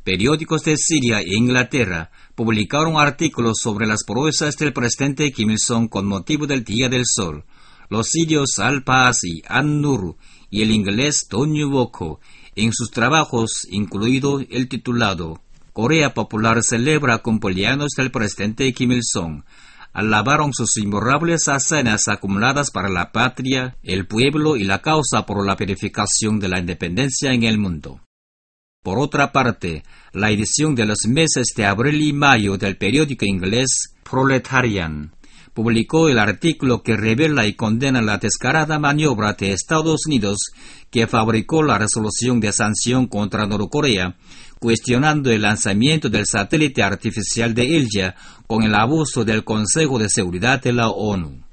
periódicos de Siria e Inglaterra publicaron artículos sobre las proezas del presidente Kim Il-sung con motivo del Día del Sol. Los sirios Al-Pasi, An-Nur y el inglés Tony Boko, en sus trabajos, incluido el titulado Corea Popular celebra cumpleaños del presidente Kim Il-sung, alabaron sus imborrables hazañas acumuladas para la patria, el pueblo y la causa por la verificación de la independencia en el mundo. Por otra parte, la edición de los meses de abril y mayo del periódico inglés Proletarian publicó el artículo que revela y condena la descarada maniobra de Estados Unidos que fabricó la resolución de sanción contra Norcorea, cuestionando el lanzamiento del satélite artificial de Ilya con el abuso del Consejo de Seguridad de la ONU.